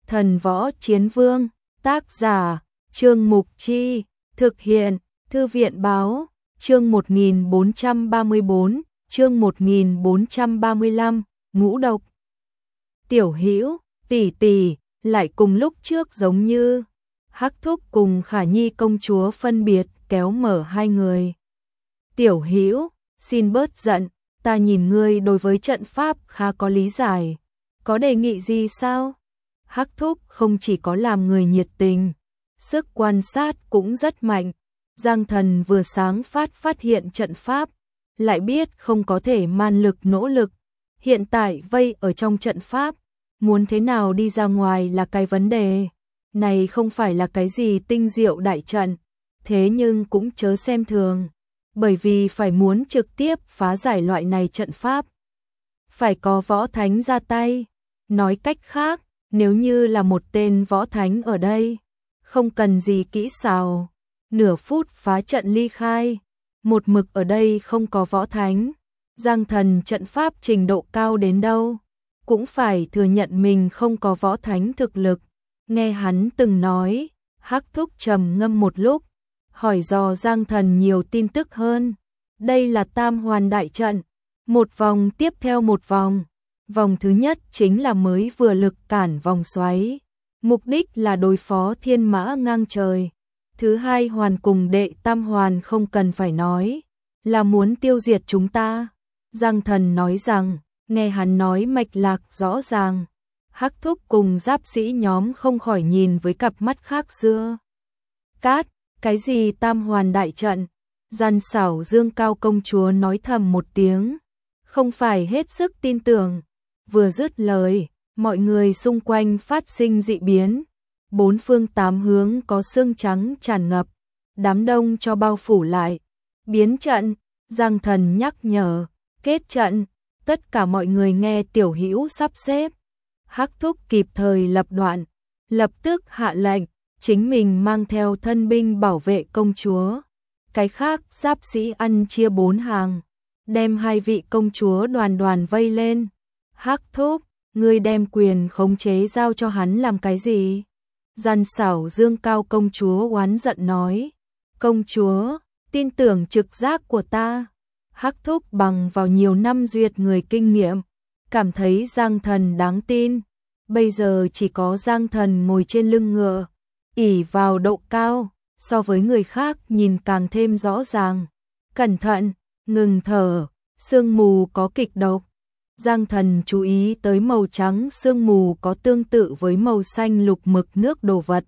Thần Võ Chiến Vương, tác giả, Trương Mục Chi, thực hiện, Thư viện Báo, chương 1434, chương 1435, ngũ độc. Tiểu Hữu, tỷ tỷ, lại cùng lúc trước giống như Hắc Thúc cùng Khả Nhi công chúa phân biệt kéo mở hai người. Tiểu Hữu, xin bớt giận, ta nhìn ngươi đối với trận pháp khá có lý giải, có đề nghị gì sao? Hắc Thúc không chỉ có làm người nhiệt tình, sức quan sát cũng rất mạnh. Giang Thần vừa sáng phát hiện trận pháp, lại biết không có thể man lực nỗ lực. Hiện tại vây ở trong trận pháp, muốn thế nào đi ra ngoài là cái vấn đề. Này không phải là cái gì tinh diệu đại trận, thế nhưng cũng chớ xem thường. Bởi vì phải muốn trực tiếp phá giải loại này trận pháp, phải có võ thánh ra tay. Nói cách khác, nếu như là một tên võ thánh ở đây, không cần gì kỹ xảo, nửa phút phá trận ly khai. Một mực ở đây không có võ thánh, Giang Thần trận pháp trình độ cao đến đâu, cũng phải thừa nhận mình không có võ thánh thực lực. Nghe hắn từng nói, Hắc Thúc trầm ngâm một lúc, hỏi dò Giang Thần nhiều tin tức hơn. Đây là tam hoàn đại trận, một vòng tiếp theo một vòng. Vòng thứ nhất chính là mới vừa lực cản vòng xoáy, mục đích là đối phó thiên mã ngang trời. Thứ hai hoàn cùng đệ tam hoàn không cần phải nói, là muốn tiêu diệt chúng ta. Giang Thần nói rằng, nghe hắn nói mạch lạc rõ ràng, Hắc Thúc cùng giáp sĩ nhóm không khỏi nhìn với cặp mắt khác xưa. Cát, cái gì tam hoàn đại trận? Gian xảo Dương Cao công chúa nói thầm một tiếng, không phải hết sức tin tưởng. Vừa dứt lời, mọi người xung quanh phát sinh dị biến. Bốn phương tám hướng có sương trắng tràn ngập, đám đông cho bao phủ lại. Biến trận, Giang Thần nhắc nhở, kết trận, tất cả mọi người nghe Tiểu Hữu sắp xếp. Hắc Thúc kịp thời lập đoạn, lập tức hạ lệnh, chính mình mang theo thân binh bảo vệ công chúa. Cái khác giáp sĩ ăn chia 4 hàng, đem hai vị công chúa đoàn đoàn vây lên. Hắc Thúc, ngươi đem quyền khống chế giao cho hắn làm cái gì? Gian xảo Dương Cao công chúa oán giận nói. Công chúa, tin tưởng trực giác của ta. Hắc Thúc bằng vào nhiều năm duyệt người kinh nghiệm, cảm thấy Giang Thần đáng tin. Bây giờ chỉ có Giang Thần ngồi trên lưng ngựa, ỷ vào độ cao, so với người khác nhìn càng thêm rõ ràng. Cẩn thận, ngừng thở, sương mù có kịch độc. Giang Thần chú ý tới màu trắng sương mù có tương tự với màu xanh lục mực nước đồ vật.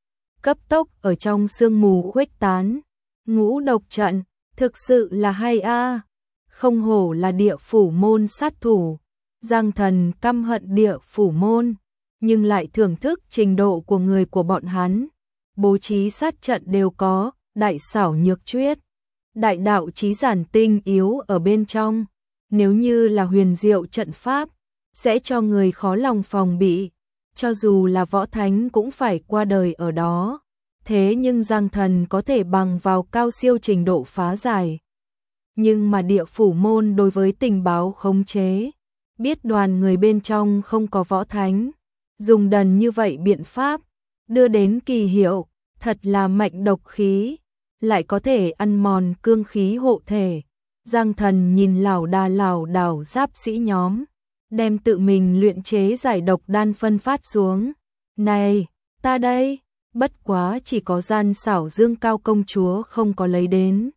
Cấp tốc ở trong sương mù khuếch tán. Ngũ độc trận, thực sự là hay a. Không hổ là địa phủ môn sát thủ. Giang Thần căm hận địa phủ môn, nhưng lại thưởng thức trình độ của người của bọn hắn. Bố trí sát trận đều có, đại xảo nhược chuyết, đại đạo chí giản tinh yếu ở bên trong. Nếu như là huyền diệu trận pháp, sẽ cho người khó lòng phòng bị, cho dù là võ thánh cũng phải qua đời ở đó. Thế nhưng Giang Thần có thể bằng vào cao siêu trình độ phá giải. Nhưng mà địa phủ môn đối với tình báo khống chế, biết đoàn người bên trong không có võ thánh, dùng đần như vậy biện pháp, đưa đến kỳ hiệu, thật là mạnh độc khí, lại có thể ăn mòn cương khí hộ thể. Giang Thần nhìn lảo đảo giáp sĩ nhóm, đem tự mình luyện chế giải độc đan phân phát xuống. Này, ta đây, bất quá chỉ có gian xảo Dương Cao công chúa không có lấy đến.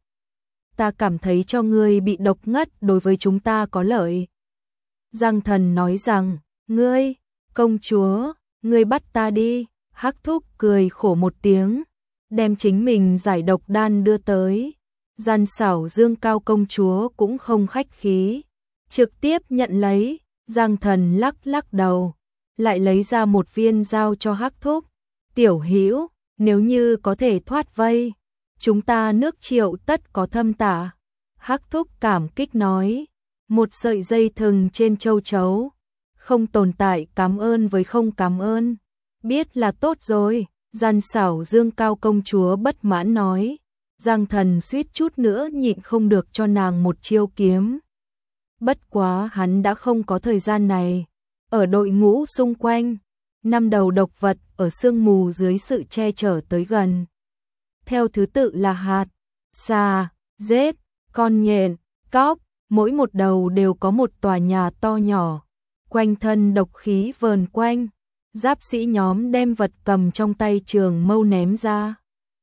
Ta cảm thấy cho ngươi bị độc ngất đối với chúng ta có lợi. Giang Thần nói rằng, ngươi, công chúa, ngươi bắt ta đi. Hắc Thúc cười khổ một tiếng, đem chính mình giải độc đan đưa tới. Gian xảo Dương Cao công chúa cũng không khách khí, trực tiếp nhận lấy. Giang Thần lắc đầu, lại lấy ra một viên giao cho Hắc Thúc. Tiểu Hữu, nếu như có thể thoát vây, chúng ta nước Triệu tất có thâm tả. Hắc Thúc cảm kích nói, một sợi dây thừng trên châu chấu, không tồn tại cảm ơn với không cảm ơn. Biết là tốt rồi. Gian xảo Dương Cao công chúa bất mãn nói. Giang Thần suýt chút nữa nhịn không được cho nàng một chiêu kiếm. Bất quá hắn đã không có thời gian này. Ở đội ngũ xung quanh, 5 đầu độc vật ở sương mù dưới sự che chở tới gần. Theo thứ tự là hạt, xà, rết, con nhện, cóc, mỗi một đầu đều có một tòa nhà to nhỏ, quanh thân độc khí vờn quanh. Giáp sĩ nhóm đem vật cầm trong tay trường mâu ném ra,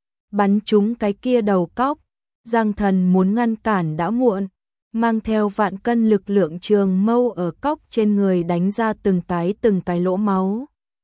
bắn trúng cái kia đầu cóc. Giang Thần muốn ngăn cản đã muộn, mang theo vạn cân lực lượng trường mâu ở cóc trên người đánh ra từng cái lỗ máu.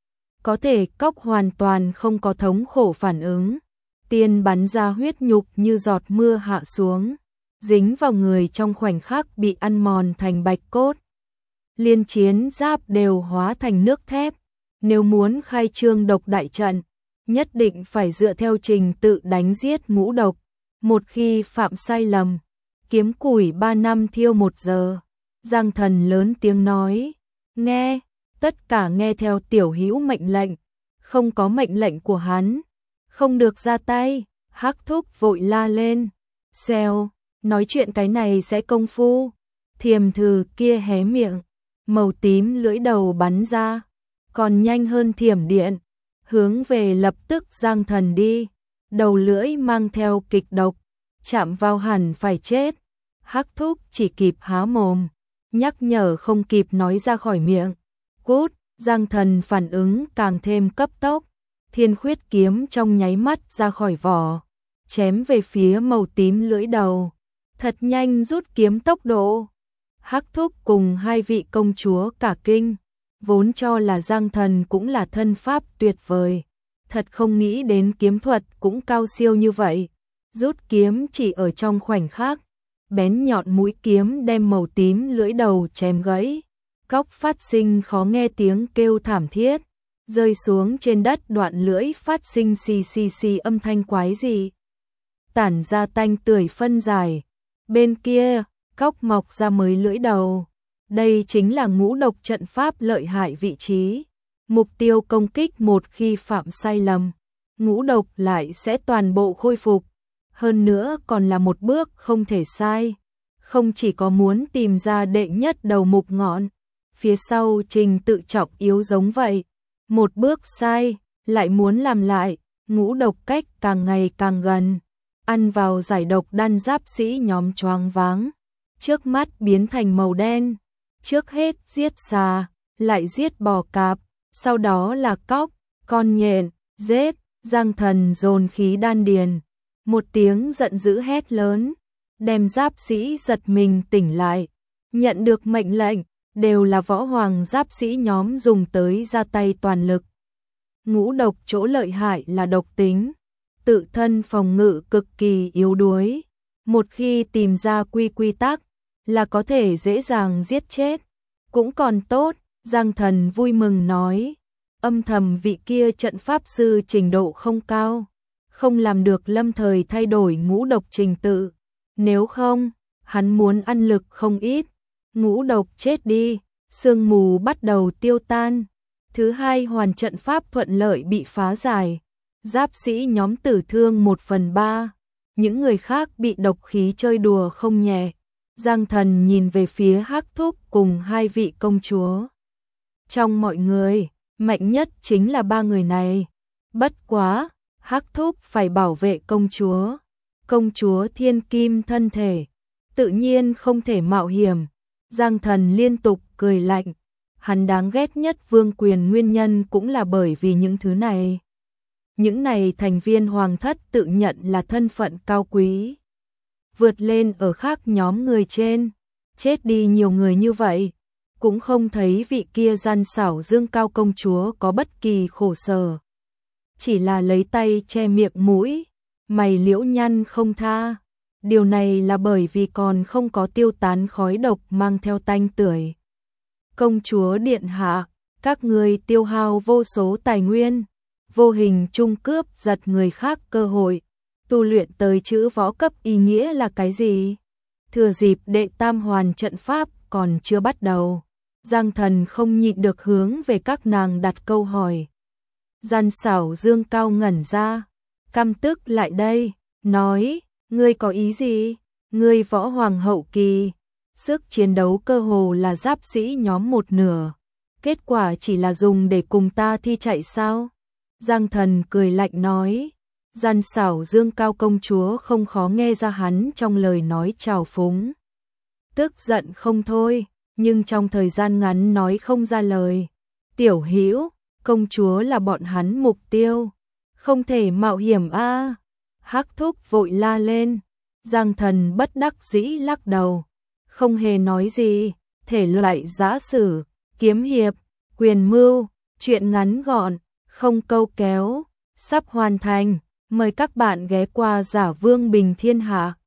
Có thể cóc hoàn toàn không có thống khổ phản ứng, tiên bắn ra huyết nhục như giọt mưa hạ xuống, dính vào người trong khoảnh khắc bị ăn mòn thành bạch cốt. Liên chiến giáp đều hóa thành nước thép. Nếu muốn khai trương độc đại trận, nhất định phải dựa theo trình tự đánh giết ngũ độc. Một khi phạm sai lầm, kiếm củi 3 năm thiêu 1 giờ. Giang Thần lớn tiếng nói, nghe, tất cả nghe theo tiểu hữu mệnh lệnh, không có mệnh lệnh của hắn, không được ra tay. Hắc Thúc vội la lên, xèo, nói chuyện cái này sẽ công phu. Thiềm thử kia hé miệng, màu tím lưỡi đầu bắn ra, còn nhanh hơn thiểm điện, hướng về lập tức Giang Thần đi. Đầu lưỡi mang theo kịch độc, chạm vào hẳn phải chết. Hắc Thúc chỉ kịp há mồm, nhắc nhở không kịp nói ra khỏi miệng. Cút, Giang Thần phản ứng càng thêm cấp tốc, thiên khuyết kiếm trong nháy mắt ra khỏi vỏ, chém về phía màu tím lưỡi đầu, thật nhanh rút kiếm tốc độ. Hắc Thúc cùng 2 vị công chúa cả kinh, vốn cho là Giang Thần cũng là thân pháp tuyệt vời, thật không nghĩ đến kiếm thuật cũng cao siêu như vậy. Rút kiếm chỉ ở trong khoảnh khắc, bén nhọn mũi kiếm đem màu tím lưỡi đầu chém gãy. Cóc phát sinh khó nghe tiếng kêu thảm thiết, rơi xuống trên đất, đoạn lưỡi phát sinh xì xì xì âm thanh quái dị, tản ra tanh tưởi phân giải. Bên kia, cóc mọc ra mới lưỡi đầu. Đây chính là ngũ độc trận pháp lợi hại vị trí. Mục tiêu công kích một khi phạm sai lầm, ngũ độc lại sẽ toàn bộ khôi phục. Hơn nữa còn là một bước không thể sai. Không chỉ có muốn tìm ra đệ nhất đầu mục ngọn, phía sau trình tự trọng yếu giống vậy. Một bước sai, lại muốn làm lại, ngũ độc cách càng ngày càng gần. Ăn vào giải độc đan giáp sĩ nhóm choáng váng, trước mắt biến thành màu đen. Trước hết giết xà, lại giết bò cạp, sau đó là cóc, con nhện, rết. Giang Thần dồn khí đan điền, một tiếng giận dữ hét lớn, đem giáp sĩ giật mình tỉnh lại. Nhận được mệnh lệnh, đều là võ hoàng giáp sĩ nhóm dùng tới ra tay toàn lực. Ngũ độc chỗ lợi hại là độc tính, tự thân phòng ngự cực kỳ yếu đuối. Một khi tìm ra quy tắc, là có thể dễ dàng giết chết. Cũng còn tốt, Giang Thần vui mừng nói, âm thầm vị kia trận pháp sư trình độ không cao, không làm được lâm thời thay đổi ngũ độc trình tự. Nếu không, hắn muốn ăn lực không ít. Ngũ độc chết đi, sương mù bắt đầu tiêu tan. Thứ hai hoàn trận pháp thuận lợi bị phá giải. Giáp sĩ nhóm tử thương 1/3, những người khác bị độc khí chơi đùa không nhẹ. Giang Thần nhìn về phía Hắc Thúc cùng 2 vị công chúa. Trong mọi người, mạnh nhất chính là 3 người này. Bất quá, Hắc Thúc phải bảo vệ công chúa. Công chúa thiên kim thân thể, tự nhiên không thể mạo hiểm. Giang Thần liên tục cười lạnh, hắn đáng ghét nhất vương quyền nguyên nhân cũng là bởi vì những thứ này. Những này thành viên hoàng thất tự nhận là thân phận cao quý, vượt lên ở khác nhóm người trên. Chết đi nhiều người như vậy, cũng không thấy vị kia gian xảo dương cao công chúa có bất kỳ khổ sở, chỉ là lấy tay che miệng mũi, mày liễu nhăn không tha. Điều này là bởi vì còn không có tiêu tán khói độc mang theo tanh tưởi. Công chúa điện hạ, các người tiêu hao vô số tài nguyên, vô hình trung cướp giật người khác cơ hội. Tu luyện tới chữ võ cấp ý nghĩa là cái gì? Thừa dịp đệ tam hoàn trận pháp còn chưa bắt đầu, Giang Thần không nhịn được hướng về các nàng đặt câu hỏi. Gian xảo dương cao ngẩn ra, căm tức lại đây, nói, ngươi có ý gì? Ngươi võ hoàng hậu kỳ, sức chiến đấu cơ hồ là giáp sĩ nhóm 1/2, kết quả chỉ là dùng để cùng ta thi chạy sao? Giang Thần cười lạnh nói, gian xảo dương cao công chúa không khó nghe ra hắn trong lời nói trào phúng. Tức giận không thôi, nhưng trong thời gian ngắn nói không ra lời. Tiểu Hữu, công chúa là bọn hắn mục tiêu, không thể mạo hiểm a. Hắc Thúc vội la lên. Giang Thần bất đắc dĩ lắc đầu, không hề nói gì. Thể loại giã sử, kiếm hiệp, quyền mưu, truyện ngắn gọn, không câu kéo, sắp hoàn thành. Mời các bạn ghé qua Giả Vương Bình Thiên Hạ.